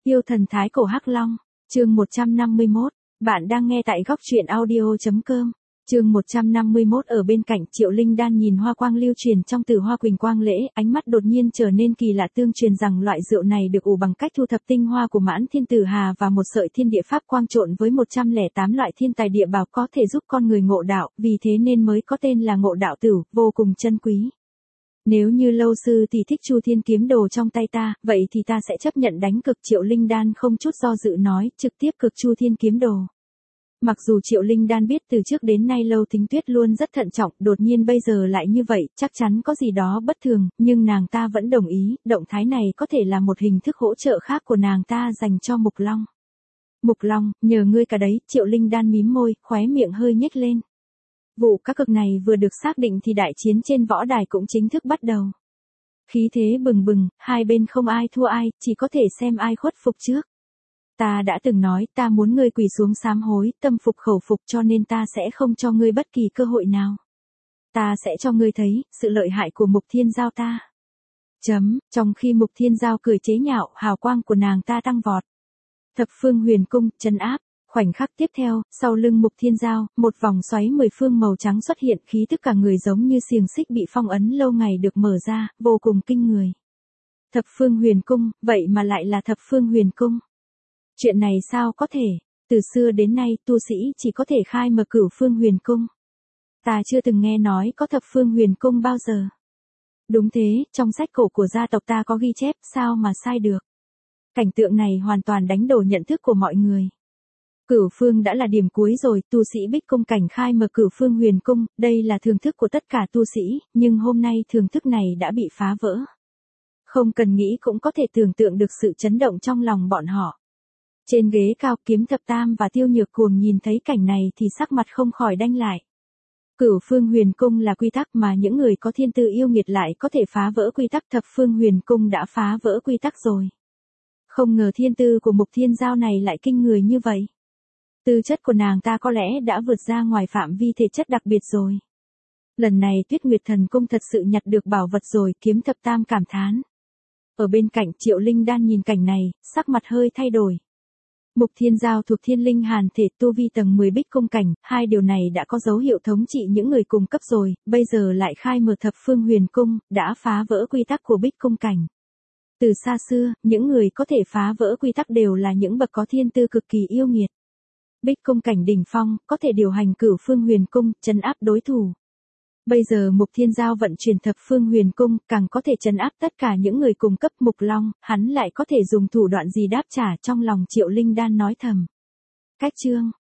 Yêu thần thái cổ Hắc Long, chương 151, bạn đang nghe tại góc truyện audio.com. Chương 151 ở bên cạnh Triệu Linh Đan nhìn hoa quang lưu truyền trong Tử Hoa Quỳnh Quang Lễ, ánh mắt đột nhiên trở nên kỳ lạ, tương truyền rằng loại rượu này được ủ bằng cách thu thập tinh hoa của Mãn Thiên Tử Hà và một sợi thiên địa pháp quang trộn với 108 loại thiên tài địa bảo có thể giúp con người ngộ đạo, vì thế nên mới có tên là Ngộ Đạo Tửu, vô cùng chân quý. Nếu như lâu sư thì thích Chu Thiên kiếm đồ trong tay ta, vậy thì ta sẽ chấp nhận đánh cực. Triệu Linh Đan không chút do dự nói, trực tiếp cực Chu Thiên kiếm đồ. Mặc dù Triệu Linh Đan biết từ trước đến nay Lâu Thính Tuyết luôn rất thận trọng, đột nhiên bây giờ lại như vậy, chắc chắn có gì đó bất thường, nhưng nàng ta vẫn đồng ý, động thái này có thể là một hình thức hỗ trợ khác của nàng ta dành cho Mục Long. Mục Long, nhờ ngươi cả đấy. Triệu Linh Đan mím môi, khóe miệng hơi nhếch lên. Vụ cá cược này vừa được xác định thì đại chiến trên võ đài cũng chính thức bắt đầu. Khí thế bừng bừng, hai bên không ai thua ai, chỉ có thể xem ai khuất phục trước. Ta đã từng nói ta muốn ngươi quỳ xuống sám hối, tâm phục khẩu phục, cho nên ta sẽ không cho ngươi bất kỳ cơ hội nào. Ta sẽ cho ngươi thấy sự lợi hại của Mục Thiên Giao ta. Trong khi Mục Thiên Giao cười chế nhạo, hào quang của nàng ta tăng vọt. Thập phương huyền cung, trấn áp. Khoảnh khắc tiếp theo, sau lưng Mục Thiên Giao, một vòng xoáy 10 phương màu trắng xuất hiện, khí tức cả người giống như xiềng xích bị phong ấn lâu ngày được mở ra, vô cùng kinh người. Thập phương huyền cung, vậy mà lại là thập phương huyền cung. Chuyện này sao có thể? Từ xưa đến nay, tu sĩ chỉ có thể khai mở cửu phương huyền cung. Ta chưa từng nghe nói có thập phương huyền cung bao giờ. Đúng thế, trong sách cổ của gia tộc ta có ghi chép, sao mà sai được. Cảnh tượng này hoàn toàn đánh đổ nhận thức của mọi người. Cửu phương đã là điểm cuối rồi, tu sĩ Bích Cung cảnh khai mở cửu phương huyền cung, đây là thưởng thức của tất cả tu sĩ, nhưng hôm nay thưởng thức này đã bị phá vỡ. Không cần nghĩ cũng có thể tưởng tượng được sự chấn động trong lòng bọn họ. Trên ghế cao, Kiếm Thập Tam và Tiêu Nhược Cuồng nhìn thấy cảnh này thì sắc mặt không khỏi đanh lại. Cửu phương huyền cung là quy tắc mà những người có thiên tư yêu nghiệt lại có thể phá vỡ quy tắc, thập phương huyền cung đã phá vỡ quy tắc rồi. Không ngờ thiên tư của Mục Thiên Giao này lại kinh người như vậy. Tư chất của nàng ta có lẽ đã vượt ra ngoài phạm vi thể chất đặc biệt rồi. Lần này Tuyết Nguyệt Thần Cung thật sự nhặt được bảo vật rồi, Kiếm Thập Tam cảm thán. Ở bên cạnh Triệu Linh Đan nhìn cảnh này, sắc mặt hơi thay đổi. Mục Thiên Giao thuộc Thiên Linh Hàn thể, tu vi tầng 10 Bích Cung cảnh, hai điều này đã có dấu hiệu thống trị những người cùng cấp rồi, bây giờ lại khai mở thập phương huyền cung, đã phá vỡ quy tắc của Bích Cung cảnh. Từ xa xưa, những người có thể phá vỡ quy tắc đều là những bậc có thiên tư cực kỳ yêu nghiệt. Bích Cung cảnh đỉnh phong, có thể điều hành cửu phương huyền cung, trấn áp đối thủ. Bây giờ Mục Thiên Giao vận chuyển thập phương huyền cung, càng có thể trấn áp tất cả những người cùng cấp. Mục Long, hắn lại có thể dùng thủ đoạn gì đáp trả? Trong lòng Triệu Linh Đan nói thầm. Cách chương,